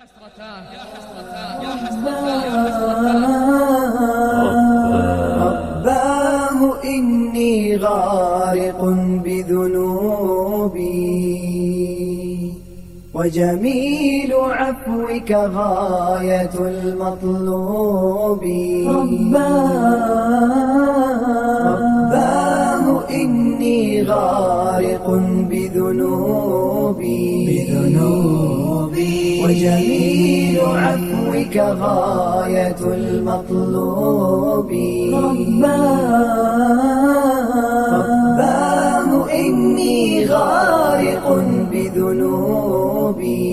رباه إني غارق بذنوبي وجميل عفوك غاية المطلوب. رباه إني غارق بذنوبي وجميل عفوك غاية المطلوب. رباه إني غارق بذنوبي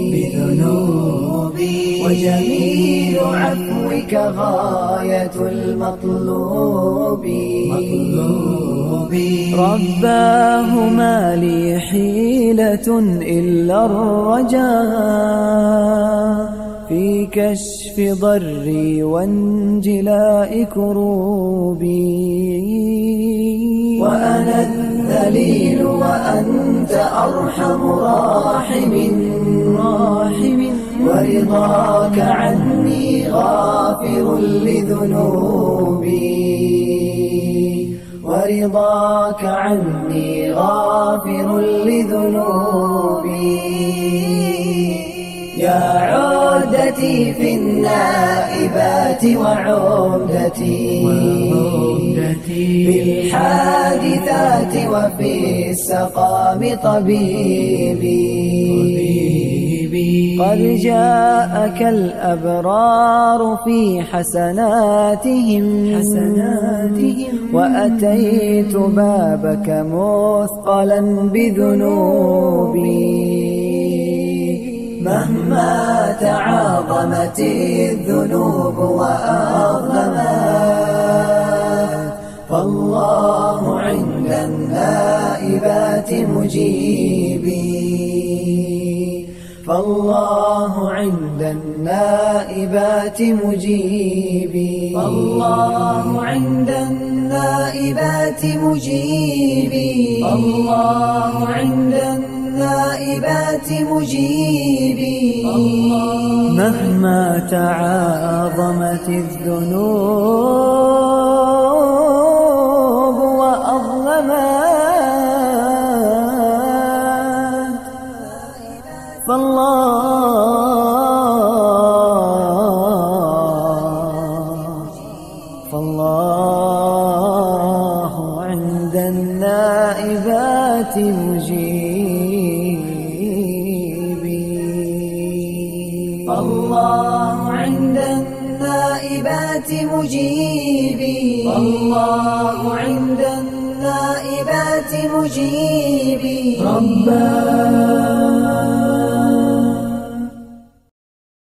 وجميل عفوك غاية المطلوب. رباه ما لي حيلة إلا الرجاء في كشف ضري وانجلاء كروبي. وأنا الذليل وأنت أرحم راحم ورضاك عني غافر لذنوبي. ورضاك عني غافر لذنوبي. يا عودتي في النائبات وعودتي في الحادثات وفي السقام طبيبي. قد جاءك الأبرار في حسناتهم وأتيت بابك مثقلا بذنوبي. مهما تعاظمت الذنوب وأعظمت فالله عند النائبات مجيبي. فالله عند النائبات مجيبي. فالله عند النائبات مجيبي. الله عند النائبات مجيبي. مهما تعاظمت الذنوب وأظلمت فالله عند النائبات مجيبي. الله عند النائبات مجيبي. الله عند النائبات مجيبي. رباه